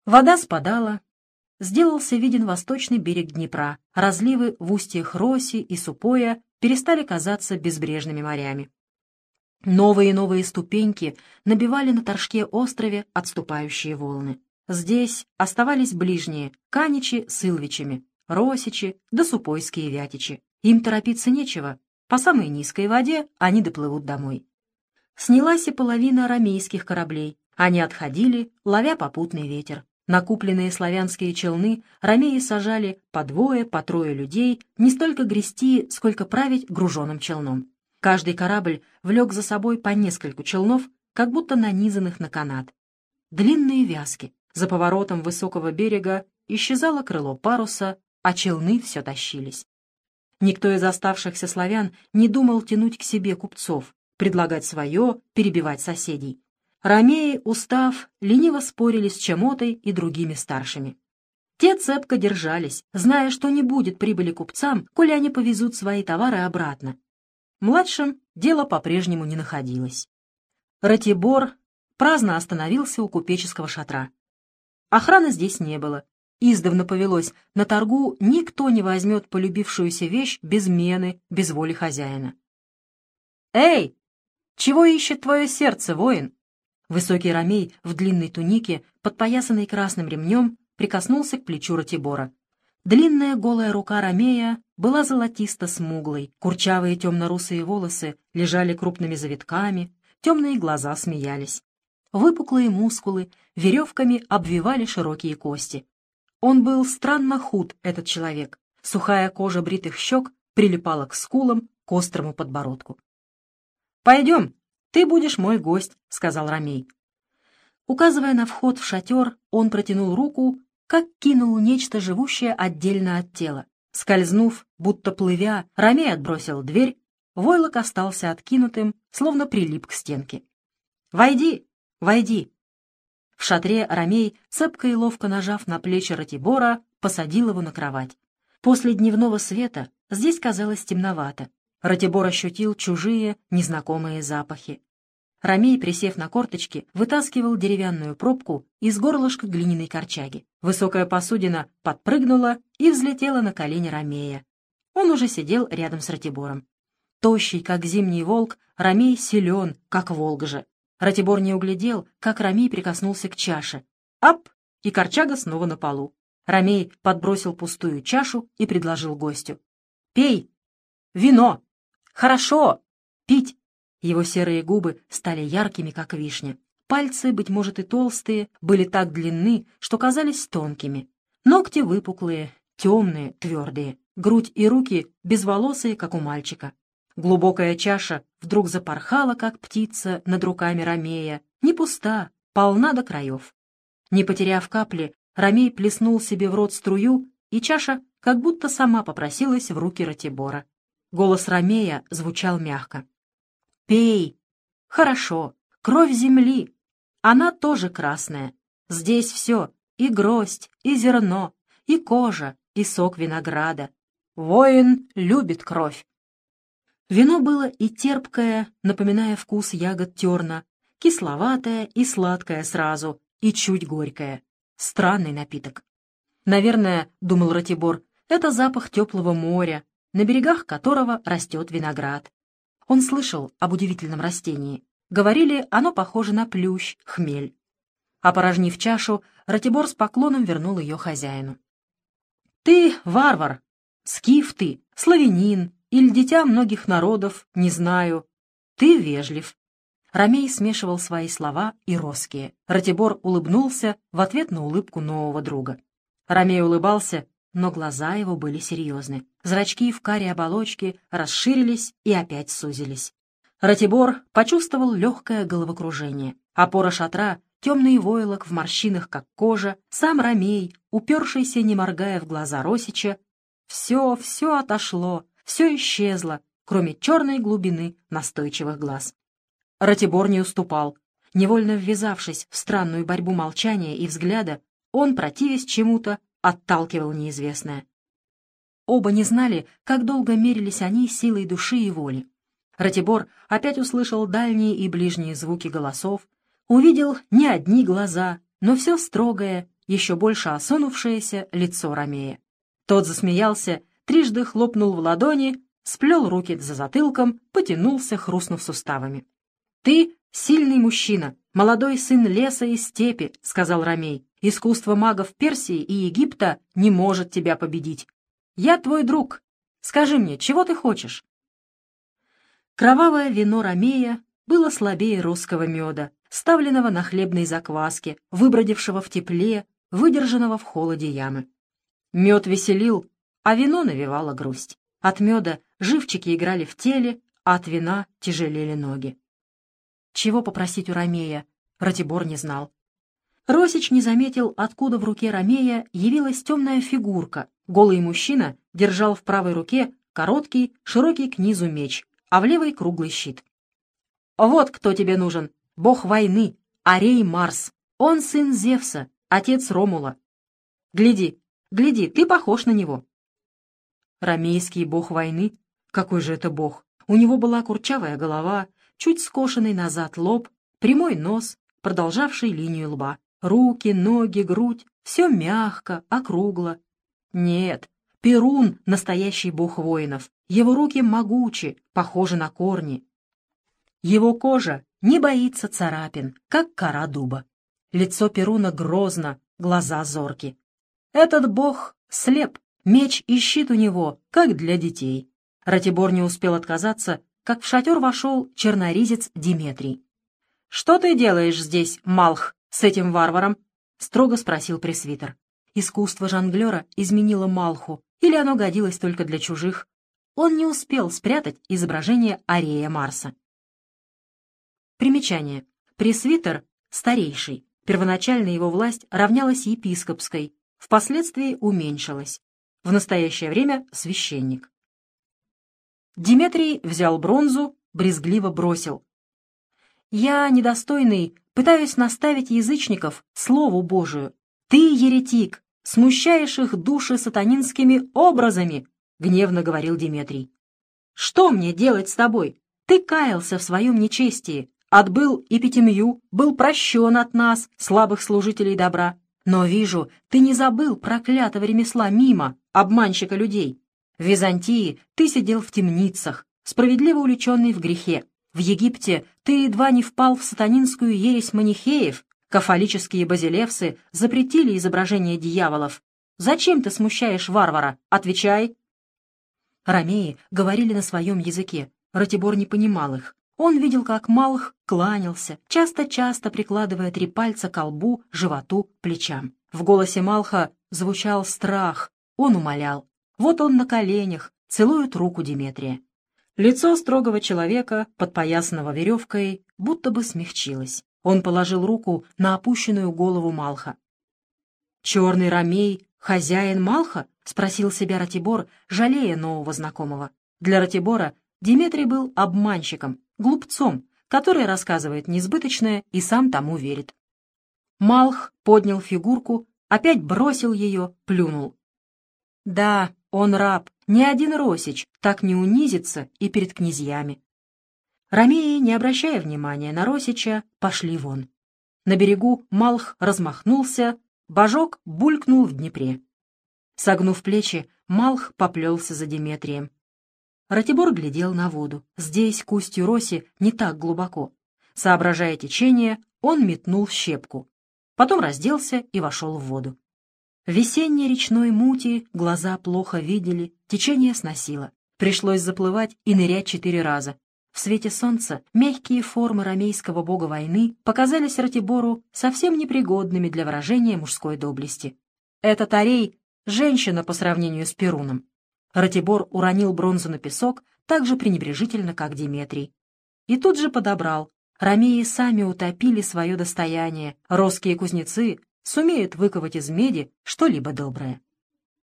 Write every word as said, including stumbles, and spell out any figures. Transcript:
Вода спадала, сделался виден восточный берег Днепра, разливы в устьях Роси и Супоя перестали казаться безбрежными морями. Новые и новые ступеньки набивали на Торжке острове отступающие волны. Здесь оставались ближние — Каничи с Илвичами, Росичи да Супойские Вятичи. Им торопиться нечего, по самой низкой воде они доплывут домой. Снялась и половина ромейских кораблей, они отходили, ловя попутный ветер. Накупленные славянские челны ромеи сажали по двое, по трое людей, не столько грести, сколько править груженым челном. Каждый корабль влек за собой по нескольку челнов, как будто нанизанных на канат. Длинные вязки. За поворотом высокого берега исчезало крыло паруса, а челны все тащились. Никто из оставшихся славян не думал тянуть к себе купцов, предлагать свое, перебивать соседей. Ромеи, устав, лениво спорили с Чемотой и другими старшими. Те цепко держались, зная, что не будет прибыли купцам, коли они повезут свои товары обратно. Младшим дело по-прежнему не находилось. Ратибор праздно остановился у купеческого шатра. Охраны здесь не было. Издавна повелось, на торгу никто не возьмет полюбившуюся вещь без мены, без воли хозяина. «Эй, чего ищет твое сердце, воин?» Высокий ромей в длинной тунике, подпоясанный красным ремнем, прикоснулся к плечу Ратибора. Длинная голая рука ромея была золотисто-смуглой, курчавые темно-русые волосы лежали крупными завитками, темные глаза смеялись. Выпуклые мускулы веревками обвивали широкие кости. Он был странно худ, этот человек. Сухая кожа бритых щек прилипала к скулам, к острому подбородку. «Пойдем, ты будешь мой гость», — сказал ромей. Указывая на вход в шатер, он протянул руку, как кинул нечто живущее отдельно от тела. Скользнув, будто плывя, ромей отбросил дверь, войлок остался откинутым, словно прилип к стенке. «Войди, войди!» В шатре ромей, цепко и ловко нажав на плечи Ратибора, посадил его на кровать. После дневного света здесь казалось темновато. Ратибор ощутил чужие, незнакомые запахи. Ромей, присев на корточки, вытаскивал деревянную пробку из горлышка глиняной корчаги. Высокая посудина подпрыгнула и взлетела на колени ромея. Он уже сидел рядом с Ратибором. Тощий, как зимний волк, ромей силен, как волк же. Ратибор не углядел, как ромей прикоснулся к чаше. Ап! И корчага снова на полу. Ромей подбросил пустую чашу и предложил гостю. «Пей! Вино! Хорошо! Пить!» Его серые губы стали яркими, как вишня. Пальцы, быть может и толстые, были так длинны, что казались тонкими. Ногти выпуклые, темные, твердые. Грудь и руки безволосые, как у мальчика. Глубокая чаша вдруг запорхала, как птица, над руками ромея. Не пуста, полна до краев. Не потеряв капли, ромей плеснул себе в рот струю, и чаша как будто сама попросилась в руки Ратибора. Голос ромея звучал мягко. «Пей! Хорошо! Кровь земли! Она тоже красная. Здесь все — и гроздь, и зерно, и кожа, и сок винограда. Воин любит кровь!» Вино было и терпкое, напоминая вкус ягод терна, кисловатое и сладкое сразу, и чуть горькое. Странный напиток. «Наверное, — думал Ратибор, — это запах теплого моря, на берегах которого растет виноград». Он слышал об удивительном растении. Говорили, оно похоже на плющ, хмель. Опорожнив чашу, Ратибор с поклоном вернул ее хозяину. «Ты варвар, скиф ты, славянин, или дитя многих народов, не знаю. Ты вежлив». Ромей смешивал свои слова и роские. Ратибор улыбнулся в ответ на улыбку нового друга. Ромей улыбался, но глаза его были серьезны. Зрачки в карей оболочке расширились и опять сузились. Ратибор почувствовал легкое головокружение. Опора шатра, темный войлок в морщинах, как кожа, сам ромей, упершийся, не моргая в глаза Росича. Все, все отошло, все исчезло, кроме черной глубины настойчивых глаз. Ратибор не уступал. Невольно ввязавшись в странную борьбу молчания и взгляда, он, противясь чему-то, отталкивал неизвестное. Оба не знали, как долго мерились они силой души и воли. Ратибор опять услышал дальние и ближние звуки голосов, увидел не одни глаза, но все строгое, еще больше осунувшееся лицо Ромея. Тот засмеялся, трижды хлопнул в ладони, сплел руки за затылком, потянулся, хрустнув суставами. «Ты сильный мужчина, молодой сын леса и степи», — сказал Ромей. «Искусство магов Персии и Египта не может тебя победить. Я твой друг. Скажи мне, чего ты хочешь?» Кровавое вино Ромея было слабее русского меда, ставленного на хлебной закваске, выбродившего в тепле, выдержанного в холоде ямы. Мед веселил, а вино навевало грусть. От меда живчики играли в теле, а от вина тяжелели ноги. Чего попросить у Ромея, Ратибор не знал. Росич не заметил, откуда в руке Ромея явилась темная фигурка. Голый мужчина держал в правой руке короткий, широкий к низу меч, а в левой круглый щит. «Вот кто тебе нужен, бог войны, Арей Марс. Он сын Зевса, отец Ромула. Гляди, гляди, ты похож на него». Ромейский бог войны? Какой же это бог? У него была курчавая голова, чуть скошенный назад лоб, прямой нос, продолжавший линию лба. Руки, ноги, грудь — все мягко, округло. Нет, Перун — настоящий бог воинов. Его руки могучи, похожи на корни. Его кожа не боится царапин, как кора дуба. Лицо Перуна грозно, глаза зорки. Этот бог слеп, меч и щит у него, как для детей. Ратибор не успел отказаться, как в шатер вошел черноризец Диметрий. «Что ты делаешь здесь, Малх, с этим варваром?» — строго спросил пресвитер. Искусство жонглера изменило Малху, или оно годилось только для чужих. Он не успел спрятать изображение Арея Марса. Примечание. Пресвитер — старейший. Первоначально его власть равнялась епископской, впоследствии уменьшилась. В настоящее время — священник. Диметрий взял бронзу, брезгливо бросил. «Я, недостойный, пытаюсь наставить язычников Слову Божию. Ты, еретик, смущаешь их души сатанинскими образами», — гневно говорил Диметрий. «Что мне делать с тобой? Ты каялся в своем нечестии, отбыл эпитемью, был прощен от нас, слабых служителей добра. Но вижу, ты не забыл проклятого ремесла мима, обманщика людей. В Византии ты сидел в темницах, справедливо уличенный в грехе. В Египте ты едва не впал в сатанинскую ересь манихеев, кафолические базилевсы запретили изображение дьяволов. Зачем ты смущаешь варвара? Отвечай!» Ромеи говорили на своем языке, Ратибор не понимал их. Он видел, как Малх кланялся, часто-часто прикладывая три пальца к лбу, животу, плечам. В голосе Малха звучал страх, он умолял. Вот он на коленях, целует руку Диметрия. Лицо строгого человека, подпоясанного веревкой, будто бы смягчилось. Он положил руку на опущенную голову Малха. «Черный Ромей — хозяин Малха?» — спросил себя Ратибор, жалея нового знакомого. Для Ратибора Диметрий был обманщиком, глупцом, который рассказывает несбыточное и сам тому верит. Малх поднял фигурку, опять бросил ее, плюнул. «Да, он раб, ни один Росич так не унизится и перед князьями». Ромеи, не обращая внимания на Росича, пошли вон. На берегу Малх размахнулся, божок булькнул в Днепре. Согнув плечи, Малх поплелся за Диметрием. Ратибор глядел на воду. Здесь, к устью Роси, не так глубоко. Соображая течение, он метнул щепку. Потом разделся и вошел в воду. В весенней речной мути глаза плохо видели, течение сносило. Пришлось заплывать и нырять четыре раза. В свете солнца мягкие формы ромейского бога войны показались Ратибору совсем непригодными для выражения мужской доблести. Этот Арей — женщина по сравнению с Перуном. Ратибор уронил бронзу на песок так же пренебрежительно, как Диметрий. И тут же подобрал. Ромеи сами утопили свое достояние. Росские кузнецы сумеют выковать из меди что-либо доброе.